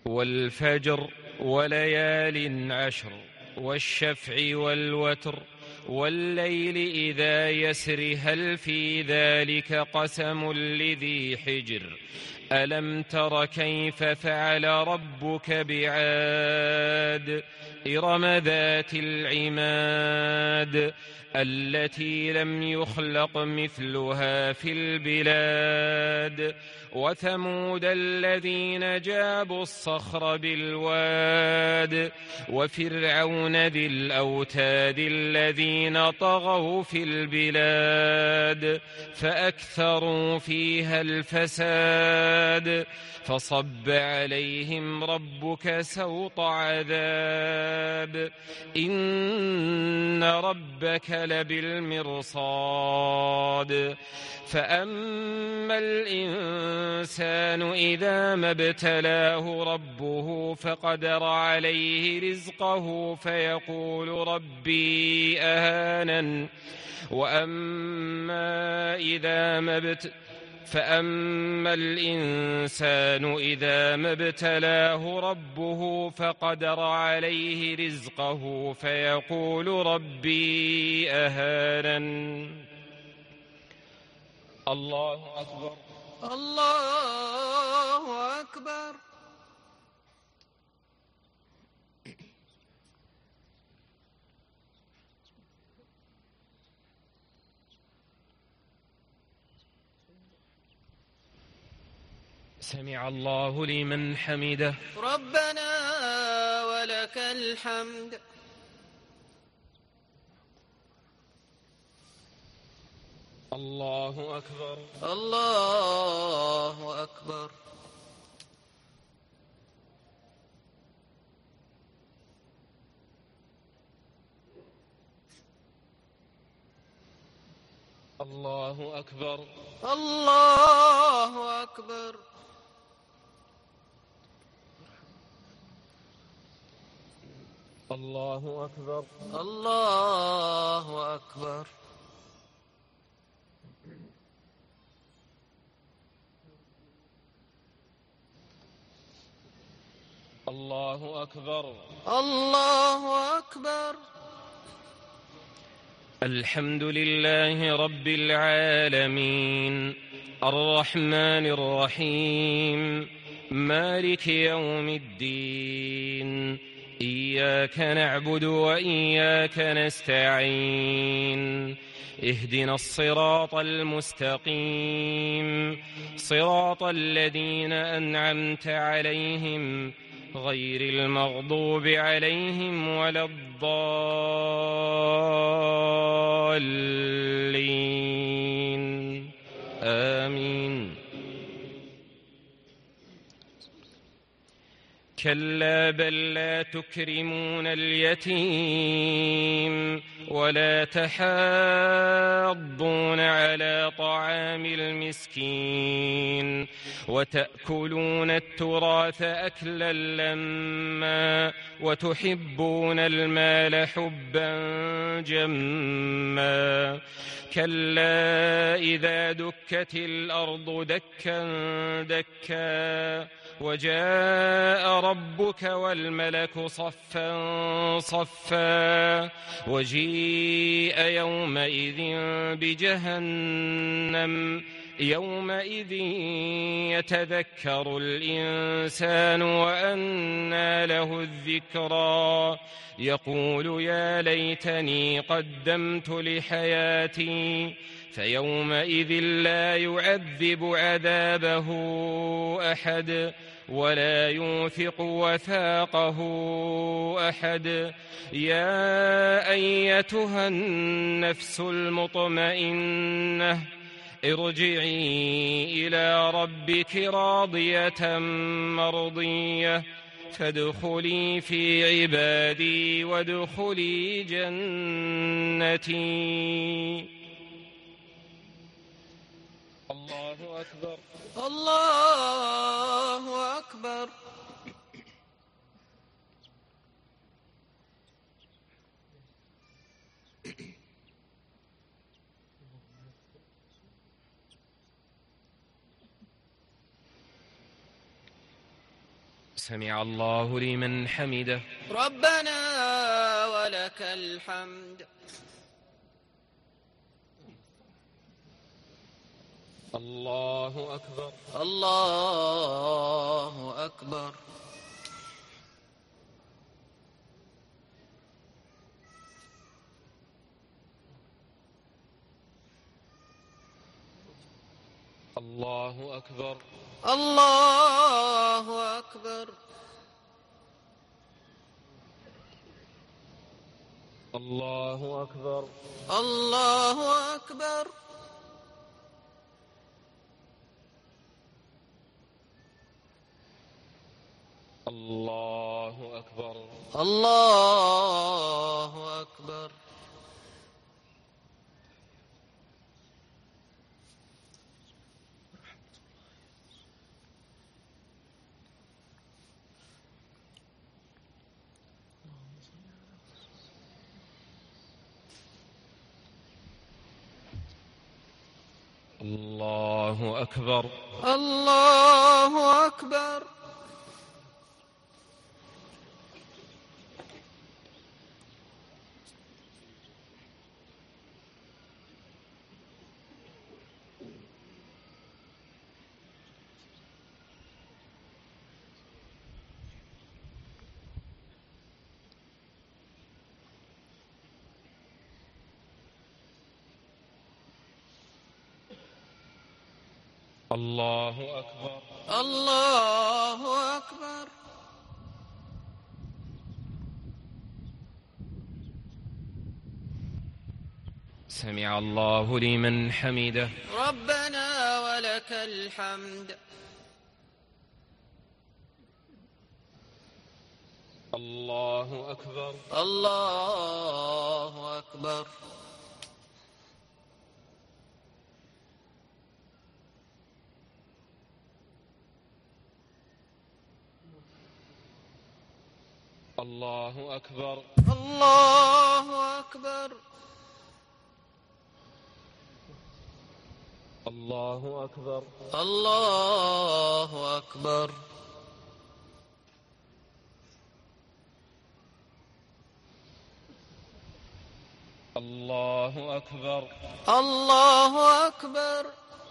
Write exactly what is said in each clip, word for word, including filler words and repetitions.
والفجر وليال عشر والشفع والوتر والليل إذا يسر هل في ذلك قسم لذي حجر ألم تر كيف فعل ربك بعاد إرم ذات العماد التي لم يخلق مثلها في البلاد وثمود الذين جابوا الصخر بالواد وفرعون ذي الأوتاد الذين طغوا في البلاد فأكثروا فيها الفساد فصب عليهم ربك سوط عذاب إن ربك لبالمرصاد فأما الإنسان إذا ما ابتلاه ربه فقدر عليه رزقه فيقول ربي أهانن وأما إذا ما ابتلاه فأما الإنسان إذا ما ابتلاه ربه فقدر عليه رزقه فيقول ربي أهانن الله أكبر الله أكبر. سمع الله لمن حمده ربنا ولك الحمد. الله أكبر الله أكبر. الله أكبر الله أكبر. الله أكبر الله أكبر. الله أكبر الله أكبر. الحمد لله رب العالمين الرحمن الرحيم مالك يوم الدين إياك نعبد وإياك نستعين اهدنا الصراط المستقيم صراط الذين أنعمت عليهم غير المغضوب عليهم ولا الضالين آمين. كلا بل لا تكرمون اليتيم ولا تحاضون على طعام المسكين وتأكلون التراث أكلا لما وتحبون المال حبا جما كلا إذا دكت الأرض دكا دكا وجاء ربك والملك صفا صفا وجيء يومئذ بجهنم يومئذ يتذكر الإنسان وأنى له الذكرى يقول يا ليتني قدمت لحياتي فيومئذ لا يعذب عذابه أحد ولا يوثق وثاقه أحد. يا أيتها النفس المطمئنة ارجعي إلى ربك راضية مرضية فادخلي في عبادي وادخلي جنتي. الله أكبر الله أكبر. سمع الله لمن حمده. ربنا ولك الحمد. الله أكبر. الله أكبر. الله أكبر. الله أكبر. الله أكبر. الله أكبر. الله أكبر. الله أكبر. الله أكبر. الله أكبر. الله أكبر. الله أكبر. سمع الله لمن حمده. ربنا ولك الحمد. الله أكبر. الله أكبر. الله أكبر. الله أكبر. الله أكبر. الله أكبر. الله أكبر. الله أكبر.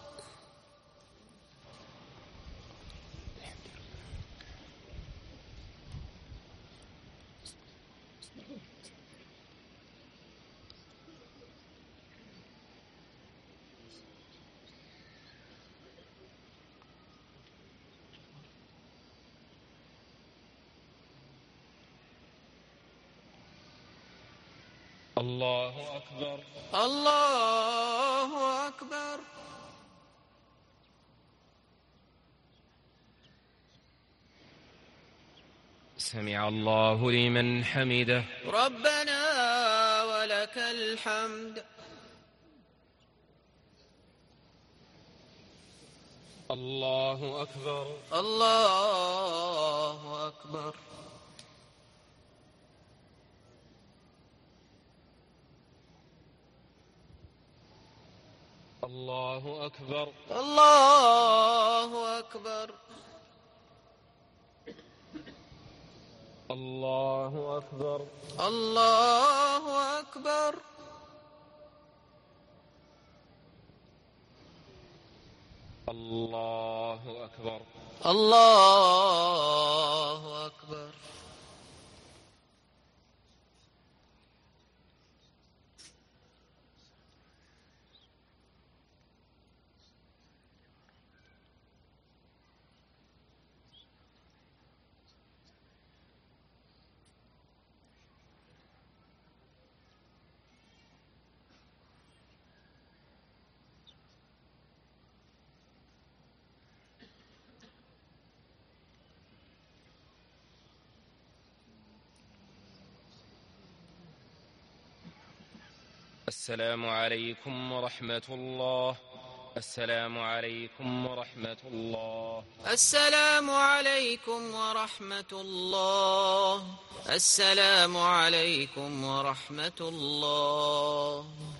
الله أكبر. الله أكبر. سمع الله لمن حمده. ربنا ولك الحمد. الله أكبر. الله أكبر. الله أكبر. الله أكبر. الله أكبر. الله أكبر. الله أكبر. الله أكبر. السلام عليكم ورحمة الله. السلام عليكم ورحمة الله. السلام عليكم ورحمة الله. السلام عليكم ورحمة الله.